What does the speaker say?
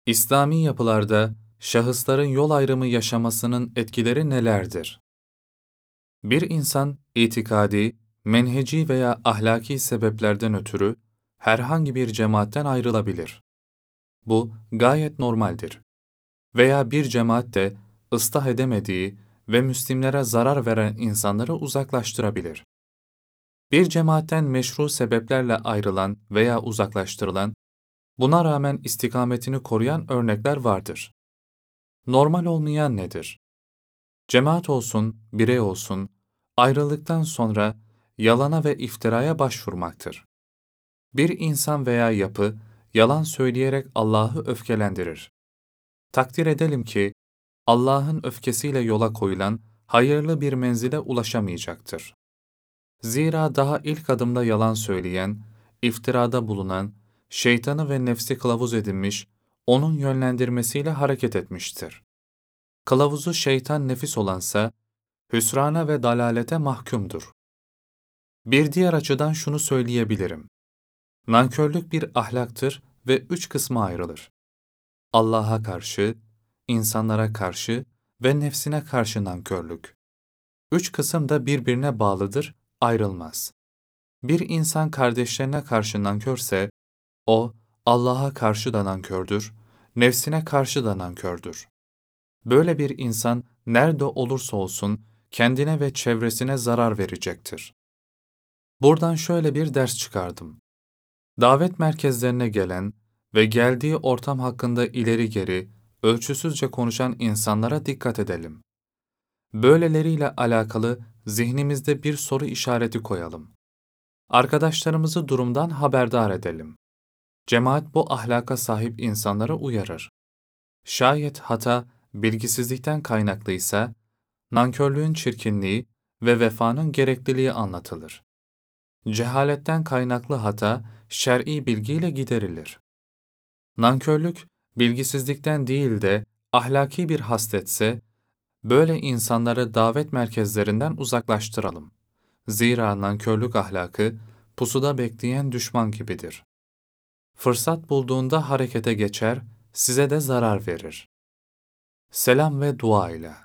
İslami yapılarda şahısların yol ayrımı yaşamasının etkileri nelerdir? Bir insan itikadi, menheci veya ahlaki sebeplerden ötürü herhangi bir cemaatten ayrılabilir. Bu gayet normaldir. Veya bir cemaat de ıslah edemediği ve Müslimlere zarar veren insanları uzaklaştırabilir. Bir cemaatten meşru sebeplerle ayrılan veya uzaklaştırılan, buna rağmen istikametini koruyan örnekler vardır. Normal olmayan nedir? Cemaat olsun, birey olsun, ayrıldıktan sonra yalana ve iftiraya başvurmaktır. Bir insan veya yapı, yalan söyleyerek Allah'ı öfkelendirir. Takdir edelim ki, Allah'ın öfkesiyle yola koyulan, hayırlı bir menzile ulaşamayacaktır. Zira daha ilk adımda yalan söyleyen, iftirada bulunan, şeytanı ve nefsi kılavuz edinmiş, onun yönlendirmesiyle hareket etmiştir. Kılavuzu şeytan nefis olansa, hüsrana ve dalalete mahkumdur. Bir diğer açıdan şunu söyleyebilirim. Nankörlük bir ahlaktır ve üç kısma ayrılır. Allah'a karşı, insanlara karşı ve nefsine karşı nankörlük. Üç kısım da birbirine bağlıdır, ayrılmaz. Bir insan kardeşlerine karşı nankörse, o Allah'a karşı da nankördür, nefsine karşı da nankördür. Böyle bir insan nerede olursa olsun kendine ve çevresine zarar verecektir. Buradan şöyle bir ders çıkardım. Davet merkezlerine gelen ve geldiği ortam hakkında ileri geri, ölçüsüzce konuşan insanlara dikkat edelim. Böyleleriyle alakalı zihnimizde bir soru işareti koyalım. Arkadaşlarımızı durumdan haberdar edelim. Cemaat bu ahlaka sahip insanlara uyarır. Şayet hata bilgisizlikten kaynaklıysa, nankörlüğün çirkinliği ve vefanın gerekliliği anlatılır. Cehaletten kaynaklı hata, şer'i bilgiyle giderilir. Nankörlük, bilgisizlikten değil de ahlaki bir hasletse, böyle insanları davet merkezlerinden uzaklaştıralım. Zira nankörlük ahlakı, pusuda bekleyen düşman gibidir. Fırsat bulduğunda harekete geçer, size de zarar verir. Selam ve dua ile.